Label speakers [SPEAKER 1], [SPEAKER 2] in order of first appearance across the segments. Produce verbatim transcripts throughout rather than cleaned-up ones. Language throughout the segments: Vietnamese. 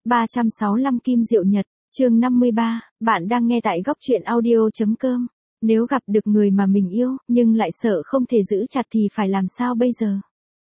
[SPEAKER 1] ba trăm sáu mươi lăm Kim Diệu Nhật, chương năm mươi ba, bạn đang nghe tại góc truyện audio.com. Nếu gặp được người mà mình yêu, nhưng lại sợ không thể giữ chặt thì phải làm sao bây giờ?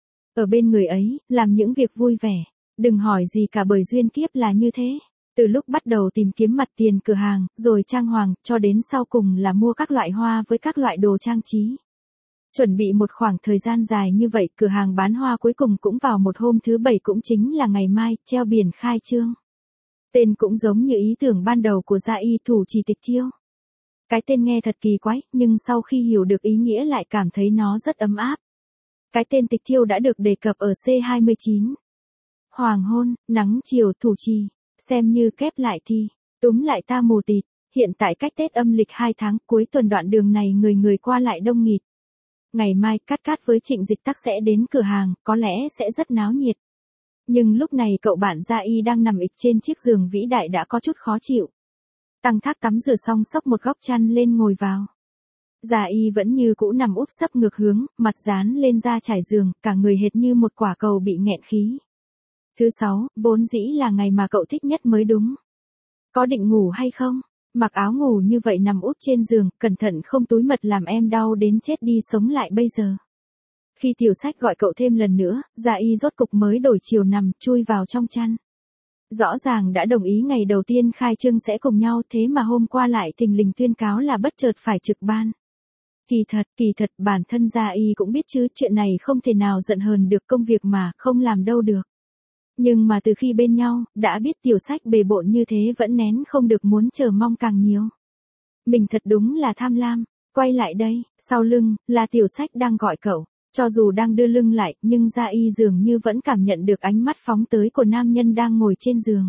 [SPEAKER 1] Ở bên người ấy, làm những việc vui vẻ. Đừng hỏi gì cả bởi duyên kiếp là như thế. Từ lúc bắt đầu tìm kiếm mặt tiền cửa hàng, rồi trang hoàng, cho đến sau cùng là mua các loại hoa với các loại đồ trang trí. Chuẩn bị một khoảng thời gian dài như vậy, cửa hàng bán hoa cuối cùng cũng vào một hôm thứ bảy, cũng chính là ngày mai, treo biển khai trương. Tên cũng giống như ý tưởng ban đầu của Gia Y thủ trì Tịch Thiêu. Cái tên nghe thật kỳ quái, nhưng sau khi hiểu được ý nghĩa lại cảm thấy nó rất ấm áp. Cái tên Tịch Thiêu đã được đề cập ở C hai mươi chín. Hoàng hôn, nắng chiều, thủ trì, xem như kép lại thì, túm lại ta mù tịt. Hiện tại cách Tết âm lịch hai tháng, cuối tuần đoạn đường này người người qua lại đông nghịt. Ngày mai, Cát Cát với Trịnh Dịch Tắc sẽ đến cửa hàng, có lẽ sẽ rất náo nhiệt. Nhưng lúc này cậu bạn Gia Y đang nằm ịch trên chiếc giường vĩ đại đã có chút khó chịu. Tăng Thác tắm rửa xong xốc một góc chăn lên ngồi vào. Gia Y vẫn như cũ nằm úp sấp ngược hướng, mặt dán lên da trải giường, cả người hệt như một quả cầu bị nghẹn khí. Thứ sáu, vốn dĩ là ngày mà cậu thích nhất mới đúng. Có định ngủ hay không? Mặc áo ngủ như vậy nằm úp trên giường, cẩn thận không túi mật làm em đau đến chết đi sống lại bây giờ. Khi Tiểu Sách gọi cậu thêm lần nữa, Gia Y rốt cục mới đổi chiều nằm, chui vào trong chăn. Rõ ràng đã đồng ý ngày đầu tiên khai trương sẽ cùng nhau, thế mà hôm qua lại thình lình tuyên cáo là bất chợt phải trực ban. Kỳ thật, kỳ thật, bản thân Gia Y cũng biết chứ, chuyện này không thể nào giận hờn được, công việc mà, không làm đâu được. Nhưng mà từ khi bên nhau, đã biết Tiểu Sách bề bộn như thế vẫn nén không được muốn chờ mong càng nhiều. Mình thật đúng là tham lam. Quay lại đây, sau lưng, là Tiểu Sách đang gọi cậu. Cho dù đang đưa lưng lại, nhưng Gia Y dường như vẫn cảm nhận được ánh mắt phóng tới của nam nhân đang ngồi trên giường.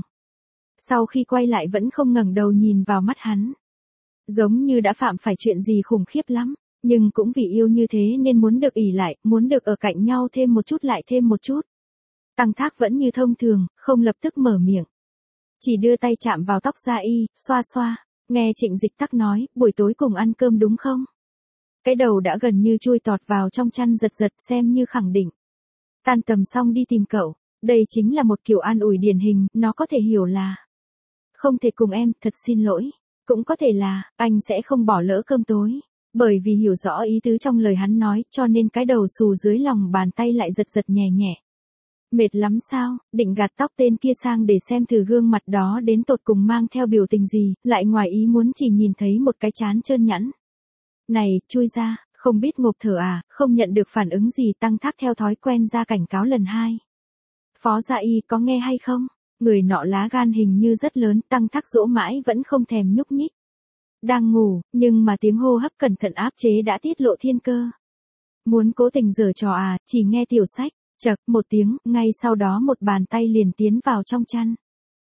[SPEAKER 1] Sau khi quay lại vẫn không ngẩng đầu nhìn vào mắt hắn. Giống như đã phạm phải chuyện gì khủng khiếp lắm, nhưng cũng vì yêu như thế nên muốn được ỷ lại, muốn được ở cạnh nhau thêm một chút lại thêm một chút. Tăng Thác vẫn như thông thường, không lập tức mở miệng. Chỉ đưa tay chạm vào tóc Gia Y, xoa xoa, nghe Trịnh Dịch Tắc nói, buổi tối cùng ăn cơm đúng không? Cái đầu đã gần như chui tọt vào trong chăn giật giật xem như khẳng định. Tan tầm xong đi tìm cậu, đây chính là một kiểu an ủi điển hình, nó có thể hiểu là không thể cùng em, thật xin lỗi. Cũng có thể là, anh sẽ không bỏ lỡ cơm tối. Bởi vì hiểu rõ ý tứ trong lời hắn nói, cho nên cái đầu xù dưới lòng bàn tay lại giật giật nhẹ nhẹ. Mệt lắm sao, định gạt tóc tên kia sang để xem thử gương mặt đó đến tột cùng mang theo biểu tình gì, lại ngoài ý muốn chỉ nhìn thấy một cái trán trơn nhẵn. Này, chui ra, không biết ngộp thở à, không nhận được phản ứng gì. Tăng Thác theo thói quen ra cảnh cáo lần hai. Phó Gia Y có nghe hay không? Người nọ lá gan hình như rất lớn, Tăng Thác dỗ mãi vẫn không thèm nhúc nhích. Đang ngủ, nhưng mà tiếng hô hấp cẩn thận áp chế đã tiết lộ thiên cơ. Muốn cố tình giở trò à, chỉ nghe Tiểu Sách, chậc một tiếng, ngay sau đó một bàn tay liền tiến vào trong chăn.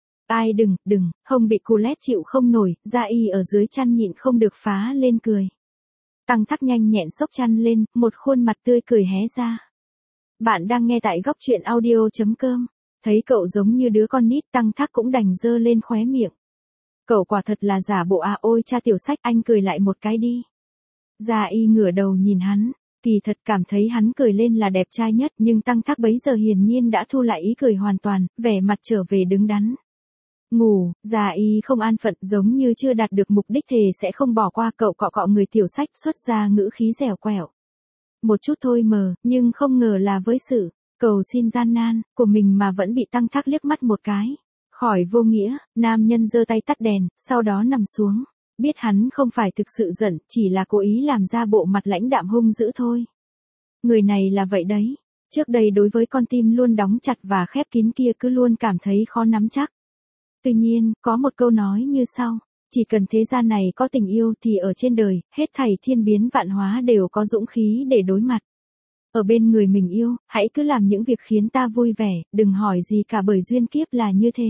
[SPEAKER 1] Ai đừng, đừng, hông bị cù lét chịu không nổi, Gia Y ở dưới chăn nhịn không được phá lên cười. Tăng Thác nhanh nhẹn xốc chăn lên, một khuôn mặt tươi cười hé ra. Bạn đang nghe tại góc truyện audio.com. Thấy cậu giống như đứa con nít, Tăng Thác cũng đành dơ lên khóe miệng. Cậu quả thật là giả bộ à, ôi cha Tiểu Sách, anh cười lại một cái đi. Gia Y ngửa đầu nhìn hắn, kỳ thật cảm thấy hắn cười lên là đẹp trai nhất, nhưng Tăng Thác bấy giờ hiển nhiên đã thu lại ý cười hoàn toàn, vẻ mặt trở về đứng đắn. Ngủ, Gia Y không an phận, giống như chưa đạt được mục đích thề sẽ không bỏ qua. Cậu cọ cọ người Tiểu Sách, xuất ra ngữ khí dẻo quẹo. Một chút thôi mờ, nhưng không ngờ là với sự cầu xin gian nan của mình mà vẫn bị Tăng Thác liếc mắt một cái. Khỏi vô nghĩa, nam nhân giơ tay tắt đèn, sau đó nằm xuống. Biết hắn không phải thực sự giận, chỉ là cố ý làm ra bộ mặt lãnh đạm hung dữ thôi. Người này là vậy đấy. Trước đây đối với con tim luôn đóng chặt và khép kín kia cứ luôn cảm thấy khó nắm chắc. Tuy nhiên, có một câu nói như sau, chỉ cần thế gian này có tình yêu thì ở trên đời, hết thảy thiên biến vạn hóa đều có dũng khí để đối mặt. Ở bên người mình yêu, hãy cứ làm những việc khiến ta vui vẻ, đừng hỏi gì cả bởi duyên kiếp là như thế.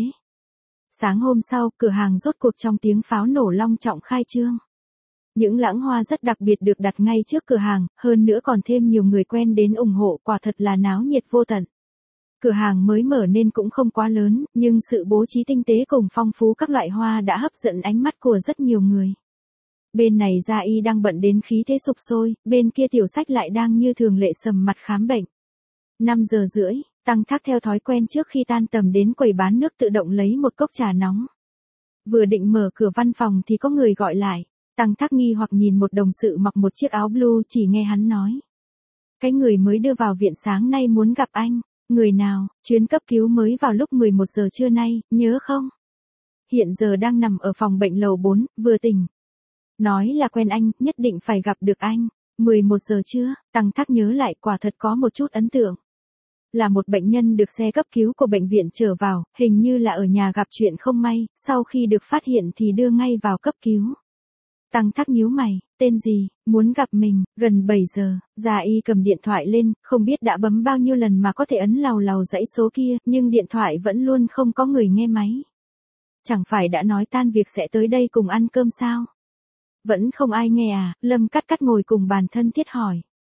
[SPEAKER 1] Sáng hôm sau, cửa hàng rốt cuộc trong tiếng pháo nổ long trọng khai trương. Những lãng hoa rất đặc biệt được đặt ngay trước cửa hàng, hơn nữa còn thêm nhiều người quen đến ủng hộ, quả thật là náo nhiệt vô tận. Cửa hàng mới mở nên cũng không quá lớn, nhưng sự bố trí tinh tế cùng phong phú các loại hoa đã hấp dẫn ánh mắt của rất nhiều người. Bên này Gia Y đang bận đến khí thế sục sôi, bên kia Tiểu Sách lại đang như thường lệ sầm mặt khám bệnh. năm giờ rưỡi, Tăng Thác theo thói quen trước khi tan tầm đến quầy bán nước tự động lấy một cốc trà nóng. Vừa định mở cửa văn phòng thì có người gọi lại. Tăng Thác nghi hoặc nhìn một đồng sự mặc một chiếc áo blue, chỉ nghe hắn nói. Cái người mới đưa vào viện sáng nay muốn gặp anh. Người nào? Chuyến cấp cứu mới vào lúc mười một giờ trưa nay, nhớ không? Hiện giờ đang nằm ở phòng bệnh lầu bốn, vừa tỉnh. Nói là quen anh, nhất định phải gặp được anh. mười một giờ trưa, Tăng Thác nhớ lại, quả thật có một chút ấn tượng. Là một bệnh nhân được xe cấp cứu của bệnh viện chở vào, hình như là ở nhà gặp chuyện không may, sau khi được phát hiện thì đưa ngay vào cấp cứu. Tăng Thác nhíu mày, tên gì, muốn gặp mình, gần bảy giờ, Gia Y cầm điện thoại lên, không biết đã bấm bao nhiêu lần mà có thể ấn làu làu dãy số kia, nhưng điện thoại vẫn luôn không có người nghe máy. Chẳng phải đã nói tan việc sẽ tới đây cùng ăn cơm sao? Vẫn không ai nghe à? Lâm Cắt Cắt ngồi cùng bàn thân thiết hỏi.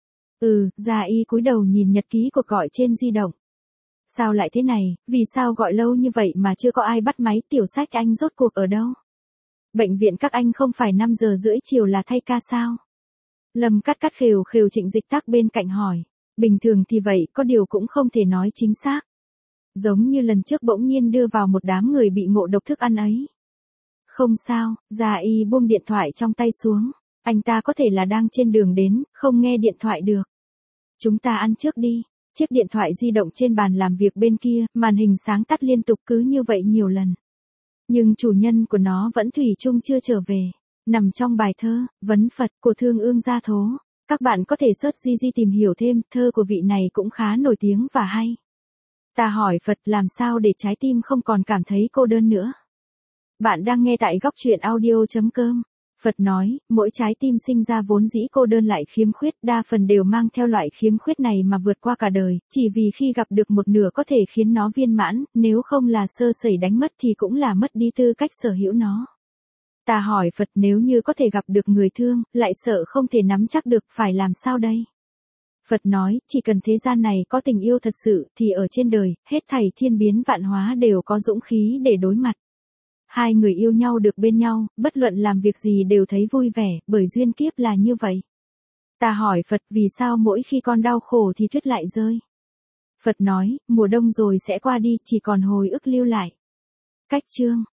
[SPEAKER 1] Ừ, Gia Y cúi đầu nhìn nhật ký cuộc gọi trên di động. Sao lại thế này, vì sao gọi lâu như vậy mà chưa có ai bắt máy, Tiểu Sách anh rốt cuộc ở đâu? Bệnh viện các anh không phải năm giờ rưỡi chiều là thay ca sao? Lâm Cắt Cắt khều khều Trịnh Dịch Tắc bên cạnh hỏi. Bình thường thì vậy, có điều cũng không thể nói chính xác. Giống như lần trước bỗng nhiên đưa vào một đám người bị ngộ độc thức ăn ấy. Không sao, Gia Y buông điện thoại trong tay xuống. Anh ta có thể là đang trên đường đến, không nghe điện thoại được. Chúng ta ăn trước đi. Chiếc điện thoại di động trên bàn làm việc bên kia, màn hình sáng tắt liên tục cứ như vậy nhiều lần. Nhưng chủ nhân của nó vẫn thủy chung chưa trở về. Nằm trong bài thơ, Vấn Phật của Thương Ương Gia Thố. Các bạn có thể search gi gi tìm hiểu thêm, thơ của vị này cũng khá nổi tiếng và hay. Ta hỏi Phật làm sao để trái tim không còn cảm thấy cô đơn nữa. Bạn đang nghe tại góc truyện audio chấm com. Phật nói, mỗi trái tim sinh ra vốn dĩ cô đơn lại khiếm khuyết, đa phần đều mang theo loại khiếm khuyết này mà vượt qua cả đời, chỉ vì khi gặp được một nửa có thể khiến nó viên mãn, nếu không là sơ sẩy đánh mất thì cũng là mất đi tư cách sở hữu nó. Ta hỏi Phật, nếu như có thể gặp được người thương, lại sợ không thể nắm chắc được, phải làm sao đây? Phật nói, chỉ cần thế gian này có tình yêu thật sự, thì ở trên đời, hết thảy thiên biến vạn hóa đều có dũng khí để đối mặt. Hai người yêu nhau được bên nhau, bất luận làm việc gì đều thấy vui vẻ, bởi duyên kiếp là như vậy. Ta hỏi Phật, vì sao mỗi khi con đau khổ thì tuyết lại rơi? Phật nói, mùa đông rồi sẽ qua đi, chỉ còn hồi ức lưu lại. Cách chương